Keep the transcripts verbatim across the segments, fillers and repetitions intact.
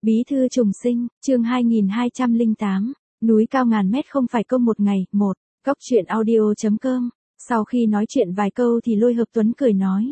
Bí thư trùng sinh, chương hai nghìn hai trăm lẻ tám, núi cao ngàn mét không phải công một ngày, một, góc truyện audio chấm com. Sau khi nói chuyện vài câu thì Lôi Hợp Tuấn cười nói.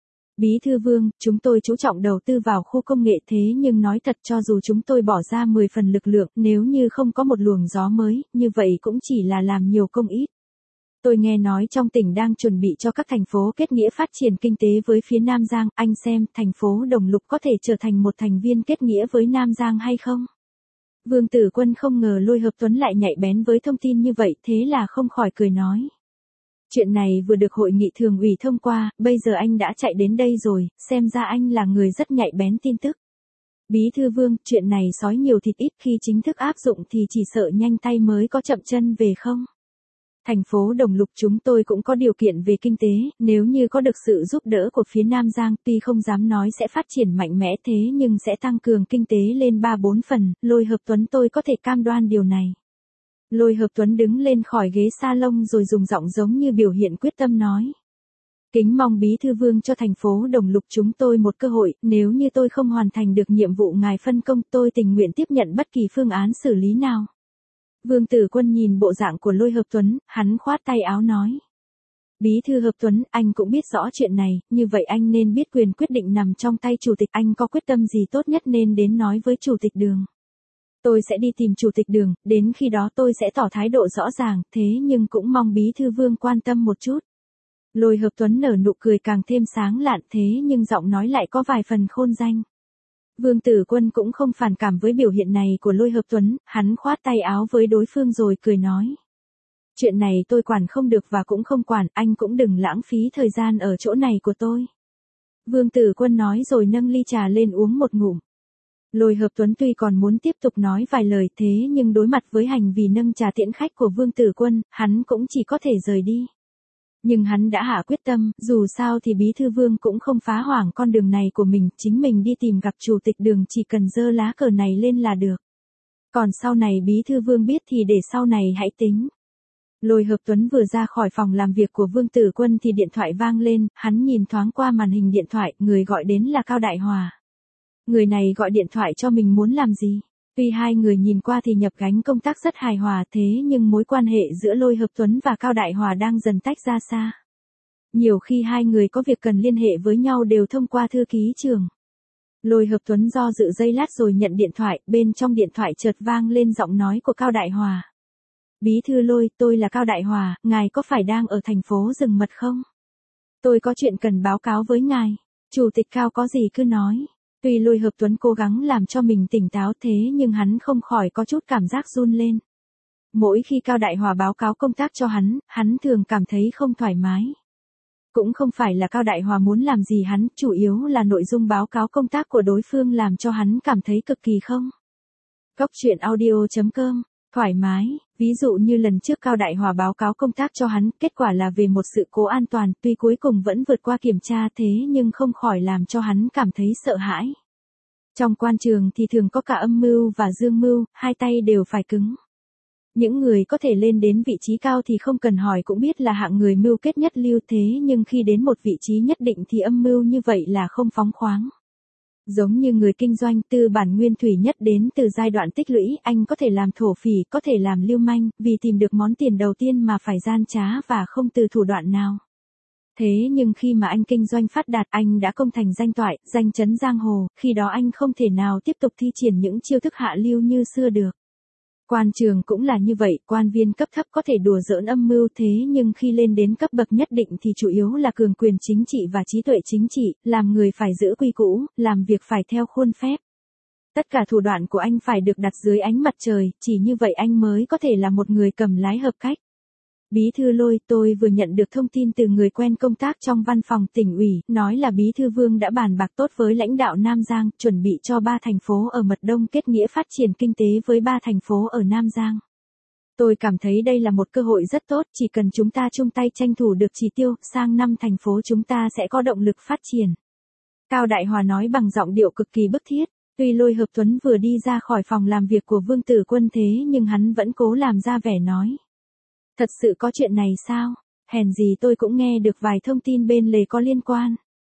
Bí thư Vương, chúng tôi chú trọng đầu tư vào khu công nghệ thế nhưng nói thật cho dù chúng tôi bỏ ra mười phần lực lượng, nếu như không có một luồng gió mới, như vậy cũng chỉ là làm nhiều công ít. Tôi nghe nói trong tỉnh đang chuẩn bị cho các thành phố kết nghĩa phát triển kinh tế với phía Nam Giang, anh xem thành phố Đồng Lục có thể trở thành một thành viên kết nghĩa với Nam Giang hay không? Vương Tử Quân không ngờ Lôi Hợp Tuấn lại nhạy bén với thông tin như vậy, thế là không khỏi cười nói. Chuyện này vừa được hội nghị thường ủy thông qua, bây giờ anh đã chạy đến đây rồi, xem ra anh là người rất nhạy bén tin tức. Bí thư Vương, chuyện này sói nhiều thịt ít, khi chính thức áp dụng thì chỉ sợ nhanh tay mới có chậm chân về không? Thành phố Đồng Lục chúng tôi cũng có điều kiện về kinh tế, nếu như có được sự giúp đỡ của phía Nam Giang, tuy không dám nói sẽ phát triển mạnh mẽ thế nhưng sẽ tăng cường kinh tế lên ba bốn phần, Lôi Hợp Tuấn tôi có thể cam đoan điều này. Lôi Hợp Tuấn đứng lên khỏi ghế salon rồi dùng giọng giống như biểu hiện quyết tâm nói. Kính mong Bí thư Vương cho thành phố Đồng Lục chúng tôi một cơ hội, nếu như tôi không hoàn thành được nhiệm vụ ngài phân công tôi tình nguyện tiếp nhận bất kỳ phương án xử lý nào. Vương Tử Quân nhìn bộ dạng của Lôi Hợp Tuấn, hắn khoát tay áo nói. Bí thư Hợp Tuấn, anh cũng biết rõ chuyện này, như vậy anh nên biết quyền quyết định nằm trong tay chủ tịch, anh có quyết tâm gì tốt nhất nên đến nói với chủ tịch Đường. Tôi sẽ đi tìm chủ tịch Đường, đến khi đó tôi sẽ tỏ thái độ rõ ràng, thế nhưng cũng mong Bí thư Vương quan tâm một chút. Lôi Hợp Tuấn nở nụ cười càng thêm sáng lạn thế nhưng giọng nói lại có vài phần khôn danh. Vương Tử Quân cũng không phản cảm với biểu hiện này của Lôi Hợp Tuấn, hắn khoát tay áo với đối phương rồi cười nói. Chuyện này tôi quản không được và cũng không quản, anh cũng đừng lãng phí thời gian ở chỗ này của tôi. Vương Tử Quân nói rồi nâng ly trà lên uống một ngụm. Lôi Hợp Tuấn tuy còn muốn tiếp tục nói vài lời thế nhưng đối mặt với hành vi nâng trà tiễn khách của Vương Tử Quân, hắn cũng chỉ có thể rời đi. Nhưng hắn đã hạ quyết tâm, dù sao thì Bí thư Vương cũng không phá hoảng con đường này của mình, chính mình đi tìm gặp chủ tịch Đường chỉ cần giơ lá cờ này lên là được. Còn sau này Bí thư Vương biết thì để sau này hãy tính. Lôi Hợp Tuấn vừa ra khỏi phòng làm việc của Vương Tử Quân thì điện thoại vang lên, hắn nhìn thoáng qua màn hình điện thoại, người gọi đến là Cao Đại Hòa. Người này gọi điện thoại cho mình muốn làm gì? Tuy hai người nhìn qua thì nhập gánh công tác rất hài hòa thế nhưng mối quan hệ giữa Lôi Hợp Tuấn và Cao Đại Hòa đang dần tách ra xa. Nhiều khi hai người có việc cần liên hệ với nhau đều thông qua thư ký trưởng. Lôi Hợp Tuấn do dự giây lát rồi nhận điện thoại, bên trong điện thoại chợt vang lên giọng nói của Cao Đại Hòa. Bí thư Lôi, tôi là Cao Đại Hòa, ngài có phải đang ở thành phố Rừng Mật không? Tôi có chuyện cần báo cáo với ngài. Chủ tịch Cao có gì cứ nói. Tuy Lôi Hợp Tuấn cố gắng làm cho mình tỉnh táo thế nhưng hắn không khỏi có chút cảm giác run lên. Mỗi khi Cao Đại Hòa báo cáo công tác cho hắn, hắn thường cảm thấy không thoải mái. Cũng không phải là Cao Đại Hòa muốn làm gì hắn, chủ yếu là nội dung báo cáo công tác của đối phương làm cho hắn cảm thấy cực kỳ không. Góc truyện audio chấm com, thoải mái, ví dụ như lần trước Cao Đại Hòa báo cáo công tác cho hắn, kết quả là về một sự cố an toàn, tuy cuối cùng vẫn vượt qua kiểm tra thế nhưng không khỏi làm cho hắn cảm thấy sợ hãi. Trong quan trường thì thường có cả âm mưu và dương mưu, hai tay đều phải cứng. Những người có thể lên đến vị trí cao thì không cần hỏi cũng biết là hạng người mưu kết nhất lưu thế nhưng khi đến một vị trí nhất định thì âm mưu như vậy là không phóng khoáng. Giống như người kinh doanh, tư bản nguyên thủy nhất đến từ giai đoạn tích lũy, anh có thể làm thổ phỉ, có thể làm lưu manh, vì tìm được món tiền đầu tiên mà phải gian trá và không từ thủ đoạn nào. Thế nhưng khi mà anh kinh doanh phát đạt, anh đã công thành danh toại, danh chấn giang hồ, khi đó anh không thể nào tiếp tục thi triển những chiêu thức hạ lưu như xưa được. Quan trường cũng là như vậy, quan viên cấp thấp có thể đùa giỡn âm mưu thế nhưng khi lên đến cấp bậc nhất định thì chủ yếu là cường quyền chính trị và trí tuệ chính trị, làm người phải giữ quy củ, làm việc phải theo khuôn phép. Tất cả thủ đoạn của anh phải được đặt dưới ánh mặt trời, chỉ như vậy anh mới có thể là một người cầm lái hợp cách. Bí thư Lôi, tôi vừa nhận được thông tin từ người quen công tác trong văn phòng tỉnh ủy, nói là Bí thư Vương đã bàn bạc tốt với lãnh đạo Nam Giang, chuẩn bị cho ba thành phố ở Mật Đông kết nghĩa phát triển kinh tế với ba thành phố ở Nam Giang. Tôi cảm thấy đây là một cơ hội rất tốt, chỉ cần chúng ta chung tay tranh thủ được chỉ tiêu, sang năm thành phố chúng ta sẽ có động lực phát triển. Cao Đại Hòa nói bằng giọng điệu cực kỳ bức thiết, tuy Lôi Hợp Tuấn vừa đi ra khỏi phòng làm việc của Vương Tử Quân thế nhưng hắn vẫn cố làm ra vẻ nói. Thật sự có chuyện này sao? Hèn gì tôi cũng nghe được vài thông tin bên lề có liên quan.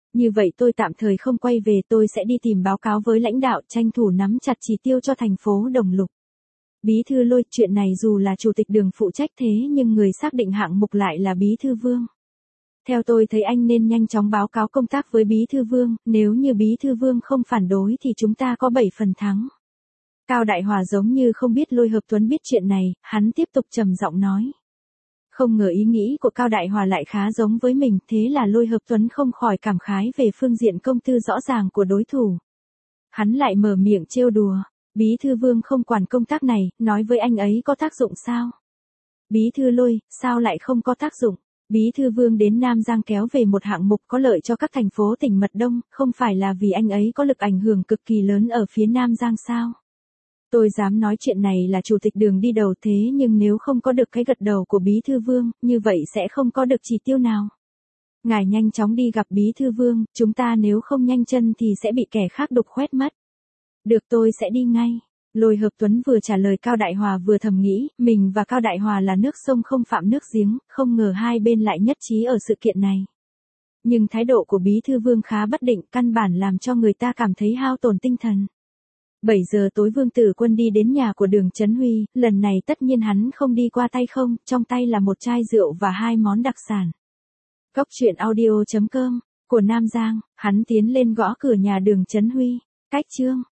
Như vậy tôi tạm thời không quay về, tôi sẽ đi tìm báo cáo với lãnh đạo, tranh thủ nắm chặt chỉ tiêu cho thành phố Đồng Lục. Bí thư Lôi, chuyện này dù là chủ tịch Đường phụ trách thế nhưng người xác định hạng mục lại là Bí thư Vương. Theo tôi thấy anh nên nhanh chóng báo cáo công tác với Bí thư Vương, nếu như Bí thư Vương không phản đối thì chúng ta có bảy phần thắng. Cao Đại Hòa giống như không biết Lôi Hợp Tuấn biết chuyện này, hắn tiếp tục trầm giọng nói. Không ngờ ý nghĩ của Cao Đại Hòa lại khá giống với mình, thế là Lôi Hợp Tuấn không khỏi cảm khái về phương diện công tư rõ ràng của đối thủ. Hắn lại mở miệng trêu đùa, Bí thư Vương không quản công tác này, nói với anh ấy có tác dụng sao? Bí thư Lôi, sao lại không có tác dụng? Bí thư Vương đến Nam Giang kéo về một hạng mục có lợi cho các thành phố tỉnh Mật Đông, không phải là vì anh ấy có lực ảnh hưởng cực kỳ lớn ở phía Nam Giang sao? Tôi dám nói chuyện này là chủ tịch Đường đi đầu, thế nhưng nếu không có được cái gật đầu của Bí thư Vương, như vậy sẽ không có được chỉ tiêu nào. Ngài nhanh chóng đi gặp Bí thư Vương, chúng ta nếu không nhanh chân thì sẽ bị kẻ khác đục khoét mất. Được, tôi sẽ đi ngay. Lôi Hợp Tuấn vừa trả lời Cao Đại Hòa vừa thầm nghĩ, mình và Cao Đại Hòa là nước sông không phạm nước giếng, không ngờ hai bên lại nhất trí ở sự kiện này. Nhưng thái độ của Bí thư Vương khá bất định, căn bản làm cho người ta cảm thấy hao tổn tinh thần. bảy giờ tối Vương Tử Quân đi đến nhà của Đường Chấn Huy, lần này tất nhiên hắn không đi qua tay không, trong tay là một chai rượu và hai món đặc sản. Cốc truyện audio chấm com, của Nam Giang, hắn tiến lên gõ cửa nhà Đường Chấn Huy, cách chương.